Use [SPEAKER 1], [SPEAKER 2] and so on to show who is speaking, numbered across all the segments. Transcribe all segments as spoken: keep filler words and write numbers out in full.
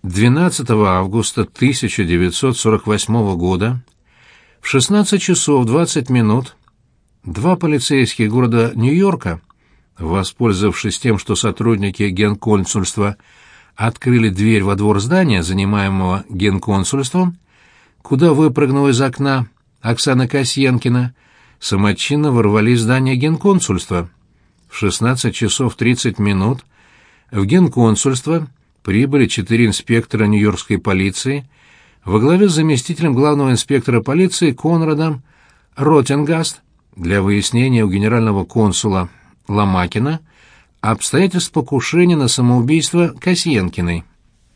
[SPEAKER 1] двенадцатого августа тысяча девятьсот сорок восьмого года в шестнадцать часов двадцать минут два полицейских города Нью-Йорка, воспользовавшись тем, что сотрудники генконсульства открыли дверь во двор здания, занимаемого генконсульством, куда выпрыгнула из окна Оксана Касьянкина, самочинно ворвались в здание генконсульства. В шестнадцать часов тридцать минут в генконсульство прибыли четыре инспектора нью-йоркской полиции во главе с заместителем главного инспектора полиции Конрадом Ротенгаст для выяснения у генерального консула Ломакина обстоятельств покушения на самоубийство Касьянкиной.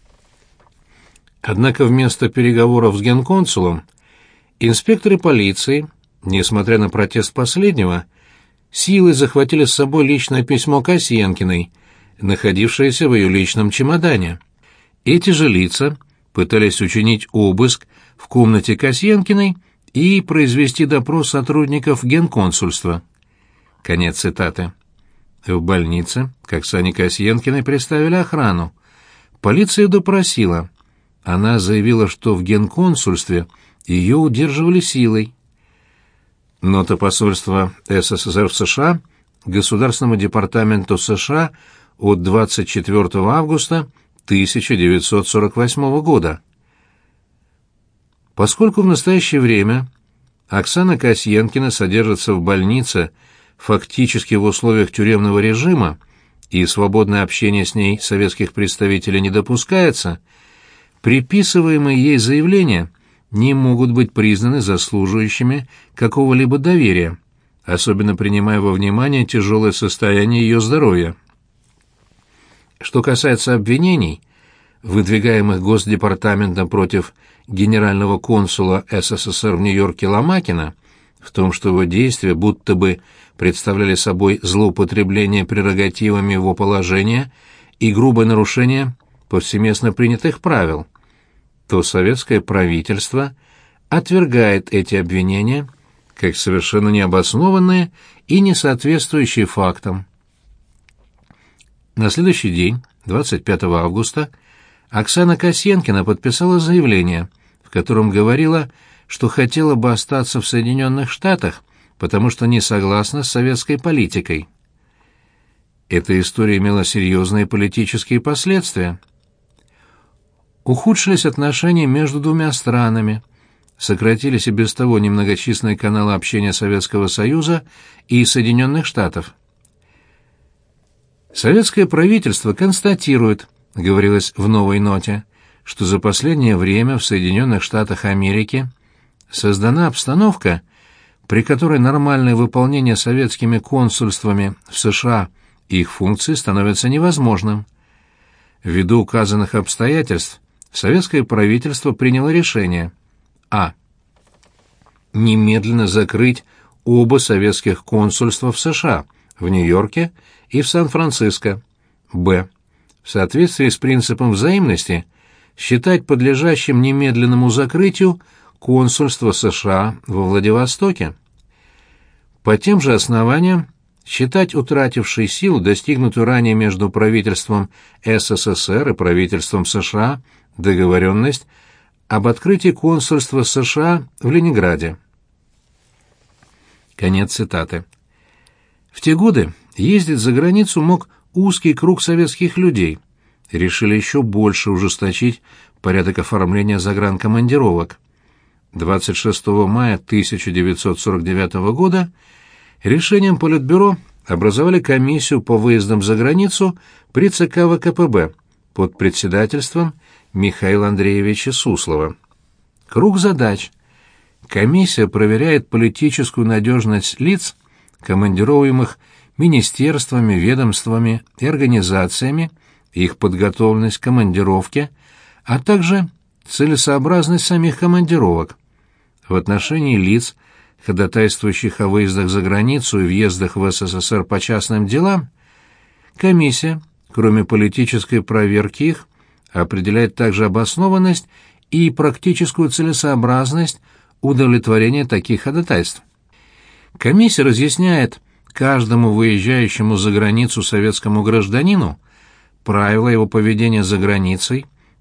[SPEAKER 1] Однако вместо переговоров с генконсулом инспекторы полиции, несмотря на протест последнего, силой захватили с собой личное письмо Касьянкиной, находившееся в ее личном чемодане. Эти же лица пытались учинить обыск в комнате Касьянкиной и произвести допрос сотрудников генконсульства. Конец цитаты. В больнице к Оксане Касьянкиной приставили охрану. Полиция ее допросила. Она заявила, что в генконсульстве ее удерживали силой. Нота посольства СССР в США Государственному департаменту США от двадцать четвёртого августа тысяча девятьсот сорок восьмого года. Поскольку в настоящее время Оксана Касьянкина содержится в больнице фактически в условиях тюремного режима и свободное общение с ней советских представителей не допускается, приписываемые ей заявления не могут быть признаны заслуживающими какого-либо доверия, особенно принимая во внимание тяжелое состояние ее здоровья. Что касается обвинений, выдвигаемых Госдепартаментом против генерального консула СССР в Нью-Йорке Ломакина, в том, что его действия будто бы представляли собой злоупотребление прерогативами его положения и грубое нарушение повсеместно принятых правил, то советское правительство отвергает эти обвинения как совершенно необоснованные и не соответствующие фактам. На следующий день, двадцать пятого августа, Оксана Касьянкина подписала заявление, в котором говорила, что хотела бы остаться в Соединенных Штатах, потому что не согласна с советской политикой. Эта история имела серьезные политические последствия. Ухудшились отношения между двумя странами, сократились и без того немногочисленные каналы общения Советского Союза и Соединенных Штатов. Советское правительство констатирует, говорилось в новой ноте, что за последнее время в Соединенных Штатах Америки создана обстановка, при которой нормальное выполнение советскими консульствами в США их функций становится невозможным. Ввиду указанных обстоятельств советское правительство приняло решение: а. немедленно закрыть оба советских консульства в США, в Нью-Йорке и в Сан-Франциско, б. в соответствии с принципом взаимности считать подлежащим немедленному закрытию консульство США во Владивостоке. По тем же основаниям считать утратившей силу достигнутую ранее между правительством СССР и правительством США договоренность об открытии консульства США в Ленинграде. Конец цитаты. В те годы ездить за границу мог узкий круг советских людей. Решили еще больше ужесточить порядок оформления загранкомандировок. двадцать шестого мая тысяча девятьсот сорок девятого года решением Политбюро образовали комиссию по выездам за границу при ЦК ВКПБ под председательством Михаила Андреевича Суслова. Круг задач. Комиссия проверяет политическую надежность лиц, командируемых министерствами, ведомствами и организациями, их подготовленность к командировке, а также целесообразность самих командировок. В отношении лиц, ходатайствующих о выездах за границу и въездах в СССР по частным делам, комиссия, кроме политической проверки их, определяет также обоснованность и практическую целесообразность удовлетворения таких ходатайств. Комиссия разъясняет каждому выезжающему за границу советскому гражданину правила его поведения за границей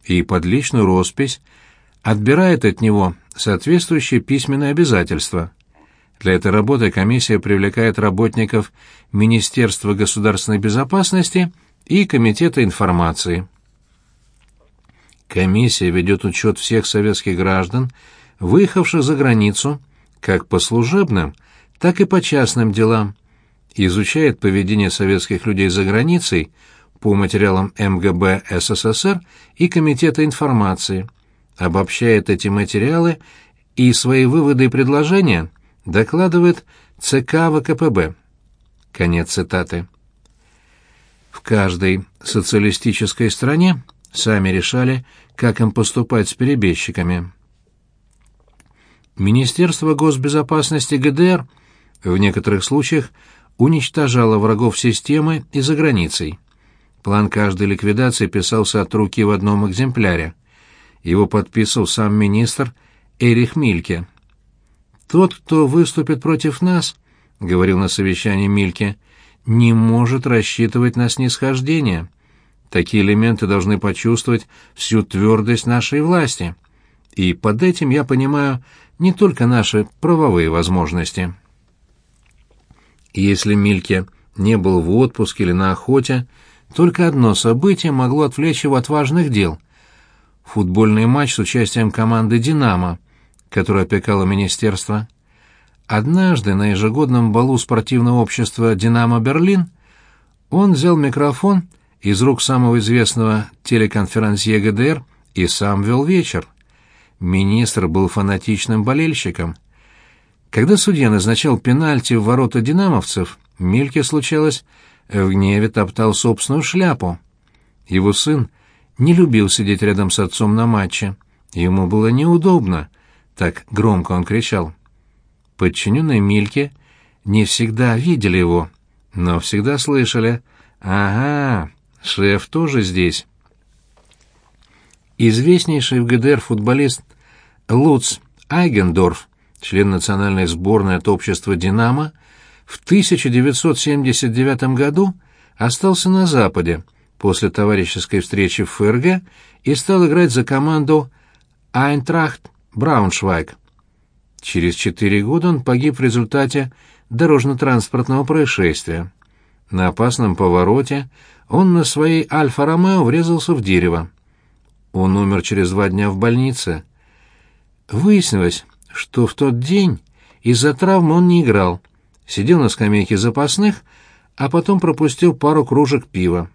[SPEAKER 1] и под личную роспись отбирает от него соответствующие письменные обязательства. Для этой работы комиссия привлекает работников Министерства государственной безопасности и Комитета информации. Комиссия ведет учет всех советских граждан, выехавших за границу, как по служебным, так и по частным делам, изучает поведение советских людей за границей по материалам эм гэ бэ эс эс эс эр и Комитета информации, обобщает эти материалы и свои выводы и предложения докладывает цэ ка вэ ка пэ бэ. Конец цитаты. В каждой социалистической стране сами решали, как им поступать с перебежчиками. Министерство госбезопасности гэ дэ эр в некоторых случаях уничтожало врагов системы и за границей. План каждой ликвидации писался от руки в одном экземпляре. Его подписывал сам министр Эрих Мильке. «Тот, кто выступит против нас, — говорил на совещании Мильке, — не может рассчитывать на снисхождение. Такие элементы должны почувствовать всю твердость нашей власти. И под этим я понимаю не только наши правовые возможности». Если Мильке не был в отпуске или на охоте, только одно событие могло отвлечь его от важных дел — футбольный матч с участием команды «Динамо», которая опекала министерство. Однажды на ежегодном балу спортивного общества «Динамо Берлин» он взял микрофон из рук самого известного телеконферансье гэ дэ эр и сам вел вечер. Министр был фанатичным болельщиком. Когда судья назначал пенальти в ворота динамовцев, Мильке, случалось, в гневе топтал собственную шляпу. Его сын не любил сидеть рядом с отцом на матче. Ему было неудобно, так громко он кричал. Подчиненные Мильке не всегда видели его, но всегда слышали: «Ага, шеф тоже здесь». Известнейший в гэ дэ эр футболист Луц Айгендорф, член национальной сборной от общества «Динамо», в тысяча девятьсот семьдесят девятом году остался на Западе после товарищеской встречи в эф эр гэ и стал играть за команду «Айнтрахт Брауншвайг». Через четыре года он погиб в результате дорожно-транспортного происшествия. На опасном повороте он на своей «Альфа-Ромео» врезался в дерево. Он умер через два дня в больнице. Выяснилось, что в тот день из-за травмы он не играл, сидел на скамейке запасных, а потом пропустил пару кружек пива.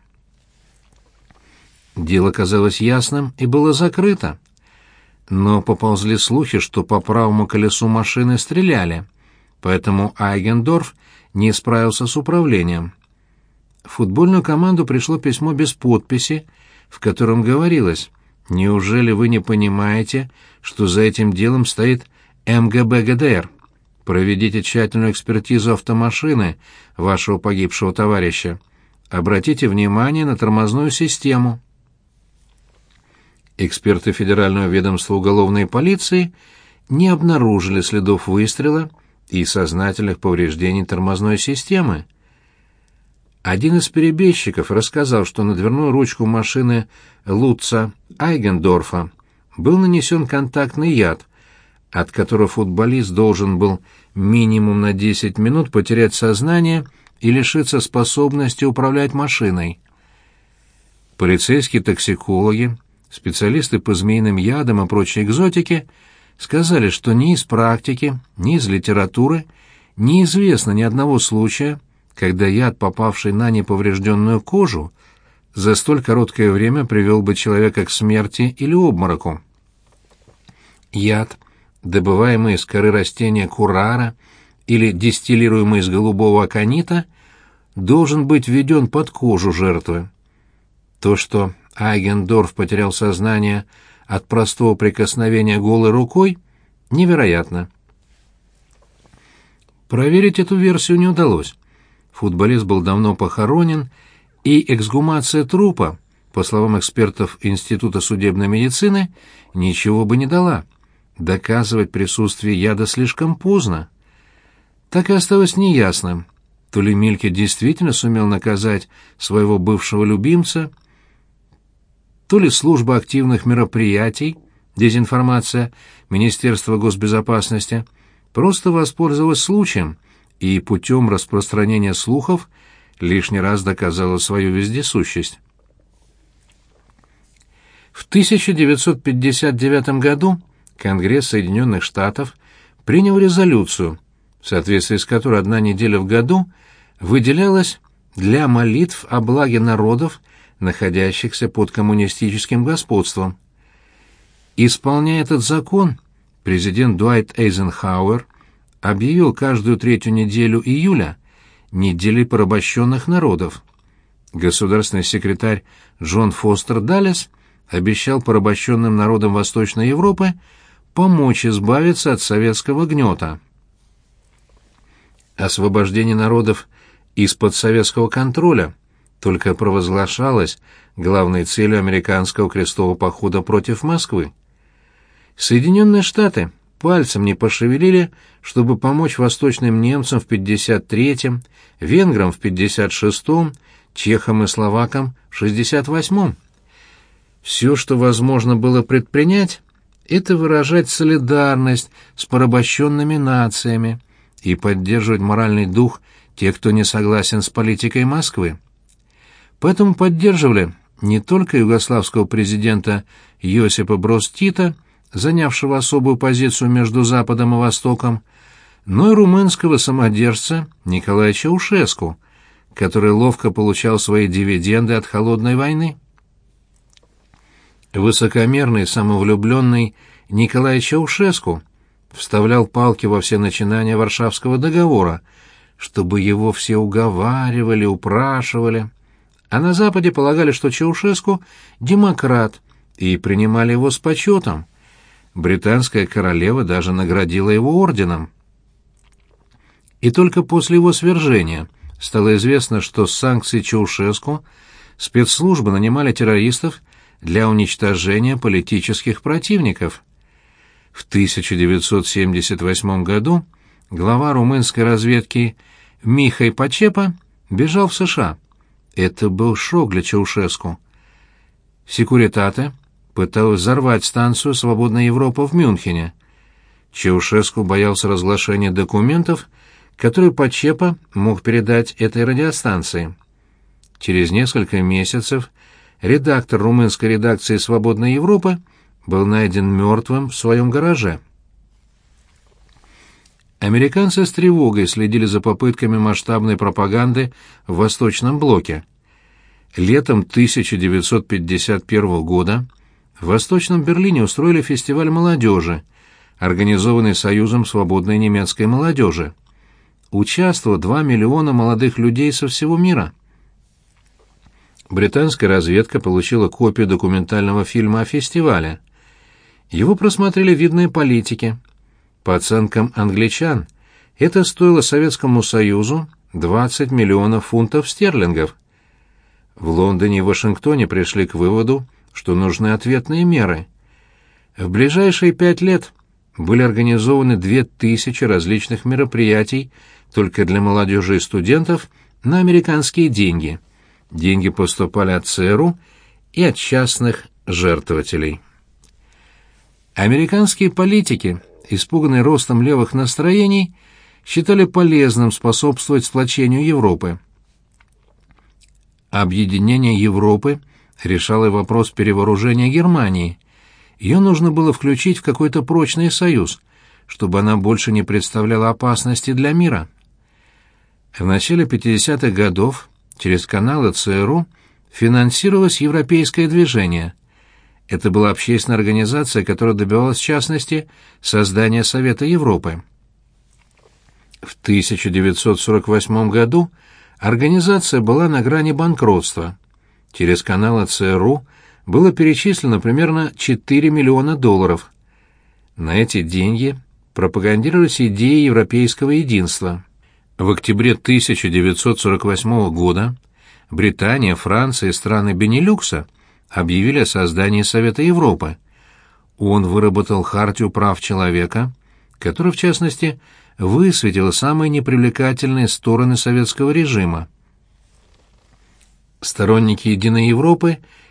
[SPEAKER 1] Дело казалось ясным и было закрыто. Но поползли слухи, что по правому колесу машины стреляли, поэтому Айгендорф не справился с управлением. В футбольную команду пришло письмо без подписи, в котором говорилось: «Неужели вы не понимаете, что за этим делом стоит эм гэ бэ гэ дэ эр? Проведите тщательную экспертизу автомашины вашего погибшего товарища. Обратите внимание на тормозную систему». Эксперты Федерального ведомства уголовной полиции не обнаружили следов выстрела и сознательных повреждений тормозной системы. Один из перебежчиков рассказал, что на дверную ручку машины Лутца Айгендорфа был нанесен контактный яд, от которого футболист должен был минимум на десять минут потерять сознание и лишиться способности управлять машиной. Полицейские токсикологи, специалисты по змеиным ядам и прочей экзотике сказали, что ни из практики, ни из литературы неизвестно ни одного случая, когда яд, попавший на неповрежденную кожу, за столь короткое время привел бы человека к смерти или обмороку. Яд, добываемый из коры растения курара или дистиллируемый из голубого аконита, должен быть введен под кожу жертвы. То, что Айгендорф потерял сознание от простого прикосновения голой рукой, невероятно. Проверить эту версию не удалось. Футболист был давно похоронен, и эксгумация трупа, по словам экспертов Института судебной медицины, ничего бы не дала. Доказывать присутствие яда слишком поздно. Так и осталось неясным, то ли Мильке действительно сумел наказать своего бывшего любимца, то ли служба активных мероприятий, дезинформация Министерства госбезопасности, просто воспользовалась случаем и путем распространения слухов лишний раз доказала свою вездесущесть. В тысяча девятьсот пятьдесят девятом году Конгресс Соединенных Штатов принял резолюцию, в соответствии с которой одна неделя в году выделялась для молитв о благе народов, находящихся под коммунистическим господством. Исполняя этот закон, президент Дуайт Эйзенхауэр объявил каждую третью неделю июля неделей порабощенных народов. Государственный секретарь Джон Фостер Даллес обещал порабощенным народам Восточной Европы помочь избавиться от советского гнета. Освобождение народов из-под советского контроля только провозглашалось главной целью американского крестового похода против Москвы. Соединенные Штаты пальцем не пошевелили, чтобы помочь восточным немцам в пятьдесят третьем, венграм в пятьдесят шестом, чехам и словакам в шестьдесят восьмом. Все, что возможно было предпринять, это выражать солидарность с порабощенными нациями и поддерживать моральный дух тех, кто не согласен с политикой Москвы. Поэтому поддерживали не только югославского президента Йосипа Броз Тита, занявшего особую позицию между Западом и Востоком, но и румынского самодержца Николая Чаушеску, который ловко получал свои дивиденды от холодной войны. Высокомерный, самовлюбленный Николай Чаушеску вставлял палки во все начинания Варшавского договора, чтобы его все уговаривали, упрашивали. А на Западе полагали, что Чаушеску — демократ, и принимали его с почетом. Британская королева даже наградила его орденом. И только после его свержения стало известно, что с санкций Чаушеску спецслужбы нанимали террористов для уничтожения политических противников. В тысяча девятьсот семьдесят восьмом году глава румынской разведки Михай Пачепа бежал в США. Это был шок для Чаушеску. Секуритате пыталась взорвать станцию «Свободная Европа» в Мюнхене. Чаушеску боялся разглашения документов, которые Пачепа мог передать этой радиостанции. Через несколько месяцев редактор румынской редакции «Свободной Европы» был найден мертвым в своем гараже. Американцы с тревогой следили за попытками масштабной пропаганды в Восточном блоке. Летом тысяча девятьсот пятьдесят первого года в Восточном Берлине устроили фестиваль молодежи, организованный Союзом свободной немецкой молодежи. Участвовало два миллиона молодых людей со всего мира. Британская разведка получила копию документального фильма о фестивале. Его просмотрели видные политики. По оценкам англичан, это стоило Советскому Союзу двадцать миллионов фунтов стерлингов. В Лондоне и Вашингтоне пришли к выводу, что нужны ответные меры. В ближайшие пять лет были организованы две тысячи различных мероприятий только для молодежи и студентов на американские деньги. Деньги поступали от ЦРУ и от частных жертвователей. Американские политики, испуганные ростом левых настроений, считали полезным способствовать сплочению Европы. Объединение Европы решало и вопрос перевооружения Германии. Ее нужно было включить в какой-то прочный союз, чтобы она больше не представляла опасности для мира. В начале пятидесятых годов через каналы ЦРУ финансировалось европейское движение. Это была общественная организация, которая добивалась, в частности, создания Совета Европы. В тысяча девятьсот сорок восьмом году организация была на грани банкротства. Через каналы ЦРУ было перечислено примерно четыре миллиона долларов. На эти деньги пропагандировались идеи европейского единства. В октябре тысяча девятьсот сорок восьмого года Британия, Франция и страны Бенилюкса объявили о создании Совета Европы. Он выработал Хартию прав человека, которая, в частности, высветила самые непривлекательные стороны советского режима. Сторонники Единой Европы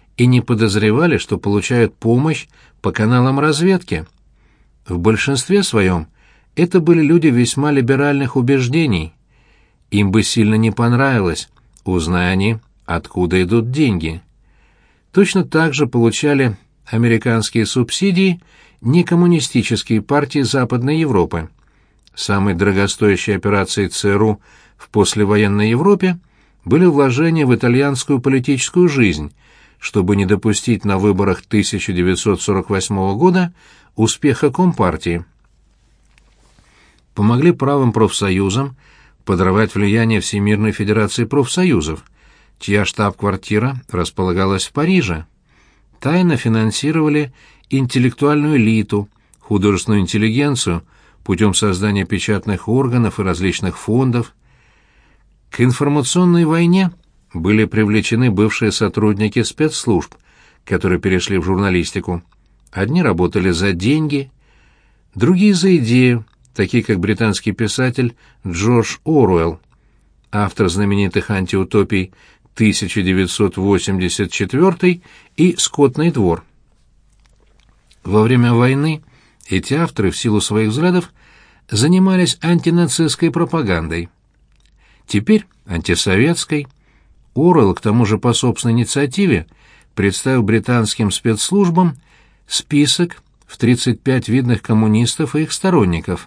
[SPEAKER 1] и не подозревали, что получают помощь по каналам разведки. В большинстве своем это были люди весьма либеральных убеждений. Им бы сильно не понравилось, узная они, откуда идут деньги. Точно так же получали американские субсидии некоммунистические партии Западной Европы. Самой дорогостоящей операцией ЦРУ в послевоенной Европе были вложения в итальянскую политическую жизнь, чтобы не допустить на выборах тысяча девятьсот сорок восьмого года успеха Компартии. Помогли правым профсоюзам подорвать влияние Всемирной Федерации профсоюзов, чья штаб-квартира располагалась в Париже. Тайно финансировали интеллектуальную элиту, художественную интеллигенцию путем создания печатных органов и различных фондов. К информационной войне были привлечены бывшие сотрудники спецслужб, которые перешли в журналистику. Одни работали за деньги, другие за идею, такие как британский писатель Джордж Оруэлл, автор знаменитых антиутопий тысяча девятьсот восемьдесят четвёртый и «Скотный двор». Во время войны эти авторы в силу своих взглядов занимались антинацистской пропагандой. Теперь антисоветской. Оруэлл, к тому же по собственной инициативе, представил британским спецслужбам список в тридцать пять видных коммунистов и их сторонников.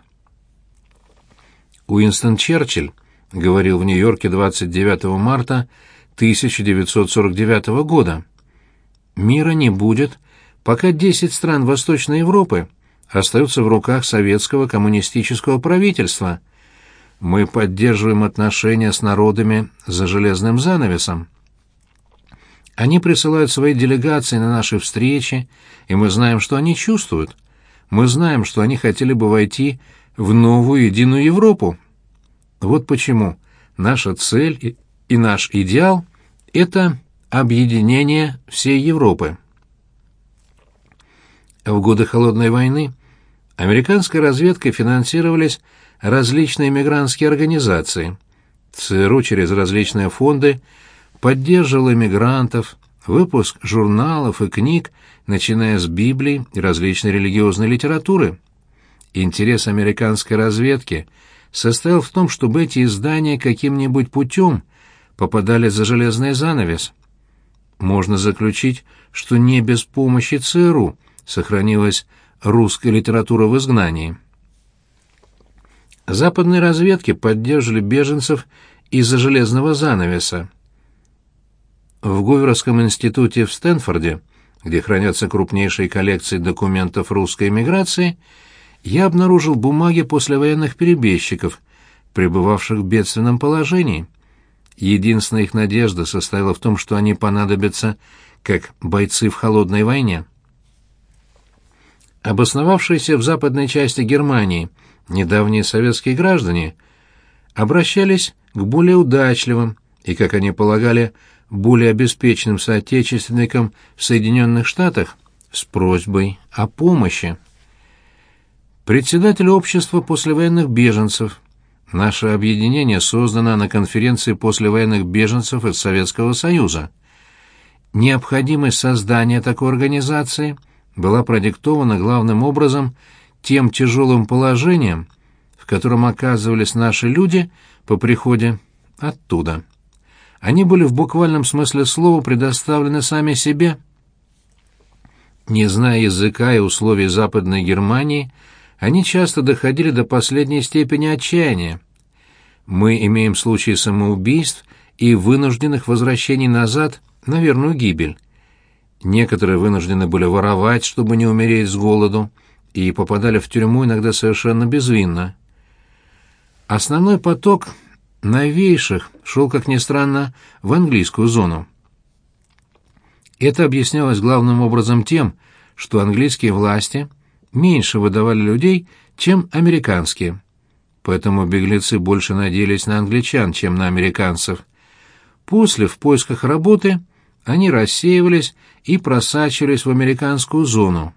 [SPEAKER 1] Уинстон Черчилль говорил в Нью-Йорке двадцать девятого марта тысяча девятьсот сорок девятого года: «Мира не будет, пока десять стран Восточной Европы остаются в руках советского коммунистического правительства. Мы поддерживаем отношения с народами за железным занавесом. Они присылают свои делегации на наши встречи, и мы знаем, что они чувствуют. Мы знаем, что они хотели бы войти в новую единую Европу. Вот почему наша цель и, и наш идеал — это объединение всей Европы». В годы Холодной войны американской разведкой финансировались различные мигрантские организации. ЦРУ через различные фонды поддерживал эмигрантов, выпуск журналов и книг, начиная с Библии и различной религиозной литературы. Интерес американской разведки состоял в том, чтобы эти издания каким-нибудь путем попадали за железный занавес. Можно заключить, что не без помощи ЦРУ сохранилась русская литература в изгнании. Западные разведки поддерживали беженцев из-за железного занавеса. В Гуверовском институте в Стэнфорде, где хранятся крупнейшие коллекции документов русской эмиграции, я обнаружил бумаги послевоенных перебежчиков, пребывавших в бедственном положении. Единственная их надежда состояла в том, что они понадобятся как бойцы в холодной войне. Обосновавшиеся в западной части Германии недавние советские граждане обращались к более удачливым и, как они полагали, более обеспеченным соотечественникам в Соединенных Штатах с просьбой о помощи. Председатель общества послевоенных беженцев. Наше объединение создано на конференции послевоенных беженцев из Советского Союза. Необходимость создания такой организации была продиктована главным образом тем тяжелым положением, в котором оказывались наши люди по приходе оттуда. Они были в буквальном смысле слова предоставлены сами себе. Не зная языка и условий Западной Германии, они часто доходили до последней степени отчаяния. Мы имеем случаи самоубийств и вынужденных возвращений назад на верную гибель. Некоторые вынуждены были воровать, чтобы не умереть с голоду, и попадали в тюрьму иногда совершенно безвинно. Основной поток новейших шел, как ни странно, в английскую зону. Это объяснялось главным образом тем, что английские власти меньше выдавали людей, чем американские. Поэтому беглецы больше надеялись на англичан, чем на американцев. После, в поисках работы, они рассеивались и просачивались в американскую зону.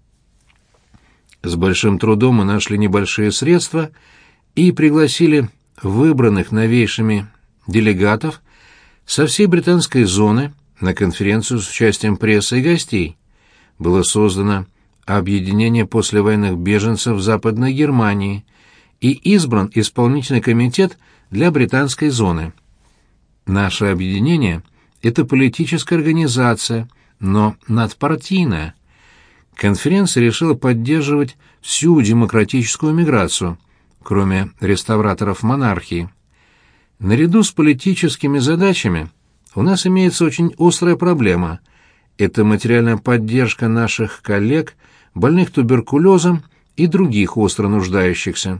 [SPEAKER 1] С большим трудом мы нашли небольшие средства и пригласили выбранных новейшими делегатов со всей британской зоны на конференцию с участием прессы и гостей. Было создано объединение послевоенных беженцев в Западной Германии и избран исполнительный комитет для британской зоны. Наше объединение – это политическая организация, но надпартийная. Конференция решила поддерживать всю демократическую миграцию, кроме реставраторов монархии. Наряду с политическими задачами у нас имеется очень острая проблема – это материальная поддержка наших коллег, больных туберкулезом и других остро нуждающихся.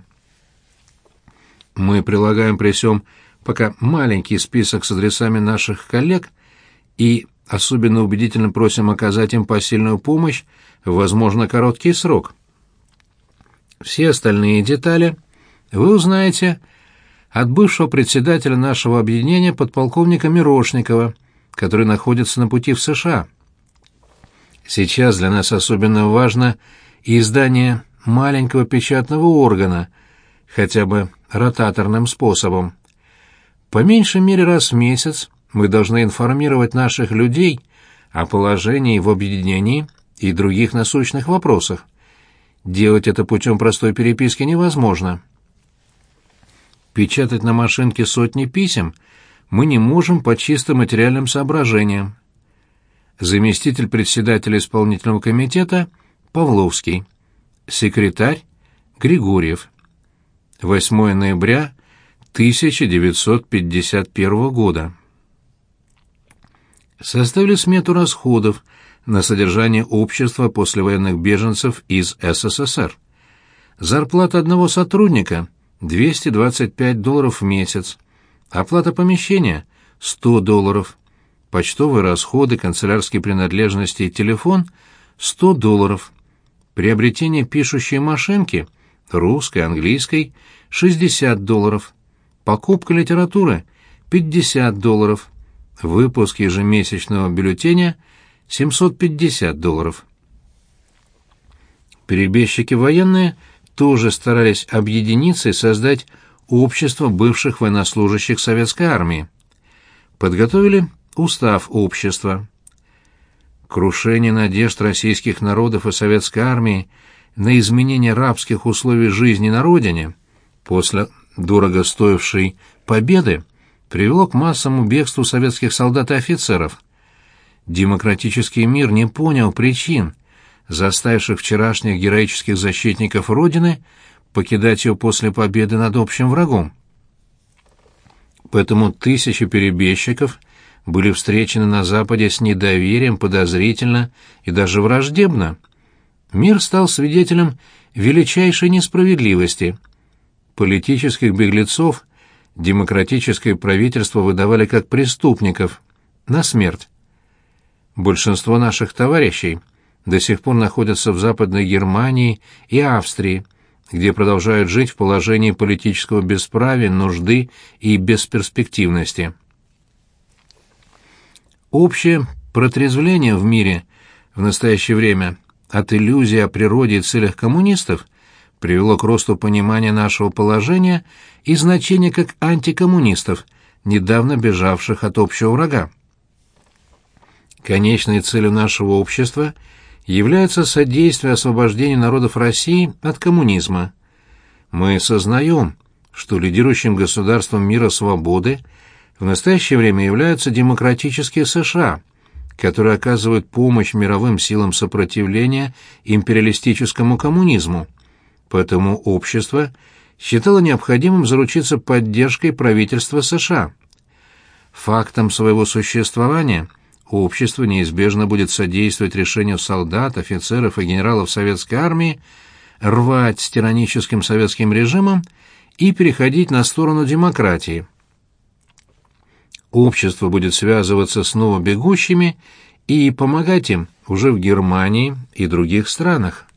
[SPEAKER 1] Мы прилагаем при всем пока маленький список с адресами наших коллег и особенно убедительно просим оказать им посильную помощь в, возможно, короткий срок. Все остальные детали вы узнаете от бывшего председателя нашего объединения подполковника Мирошникова, который находится на пути в США. Сейчас для нас особенно важно издание маленького печатного органа, хотя бы ротаторным способом. По меньшей мере раз в месяц мы должны информировать наших людей о положении в объединении и других насущных вопросах. Делать это путем простой переписки невозможно. Печатать на машинке сотни писем мы не можем по чисто материальным соображениям. Заместитель председателя исполнительного комитета Павловский. Секретарь Григорьев. восьмое ноября тысяча девятьсот пятьдесят первого года. Составили смету расходов на содержание общества послевоенных беженцев из СССР. Зарплата одного сотрудника – двести двадцать пять долларов в месяц. Оплата помещения – сто долларов. Почтовые расходы, канцелярские принадлежности и телефон – сто долларов. Приобретение пишущей машинки – русской, английской – шестьдесят долларов. Покупка литературы – пятьдесят долларов. Выпуск ежемесячного бюллетеня – семьсот пятьдесят долларов. Перебежчики военные тоже старались объединиться и создать общество бывших военнослужащих Советской армии. Подготовили устав общества. Крушение надежд российских народов и Советской армии на изменение рабских условий жизни на родине после дорого стоившей победы привело к массовому бегству советских солдат и офицеров. Демократический мир не понял причин, заставивших вчерашних героических защитников Родины покидать ее после победы над общим врагом. Поэтому тысячи перебежчиков были встречены на Западе с недоверием, подозрительно и даже враждебно. Мир стал свидетелем величайшей несправедливости. Политических беглецов демократическое правительство выдавали как преступников на смерть. Большинство наших товарищей до сих пор находятся в Западной Германии и Австрии, где продолжают жить в положении политического бесправия, нужды и бесперспективности. Общее протрезвление в мире в настоящее время от иллюзий о природе и целях коммунистов привело к росту понимания нашего положения и значения как антикоммунистов, недавно бежавших от общего врага. Конечной целью нашего общества является содействие освобождению народов России от коммунизма. Мы сознаем, что лидирующим государством мира свободы в настоящее время являются демократические США, которые оказывают помощь мировым силам сопротивления империалистическому коммунизму. Поэтому общество считало необходимым заручиться поддержкой правительства США. Фактом своего существования общество неизбежно будет содействовать решению солдат, офицеров и генералов советской армии рвать с тираническим советским режимом и переходить на сторону демократии. Общество будет связываться с новобегущими и помогать им уже в Германии и других странах.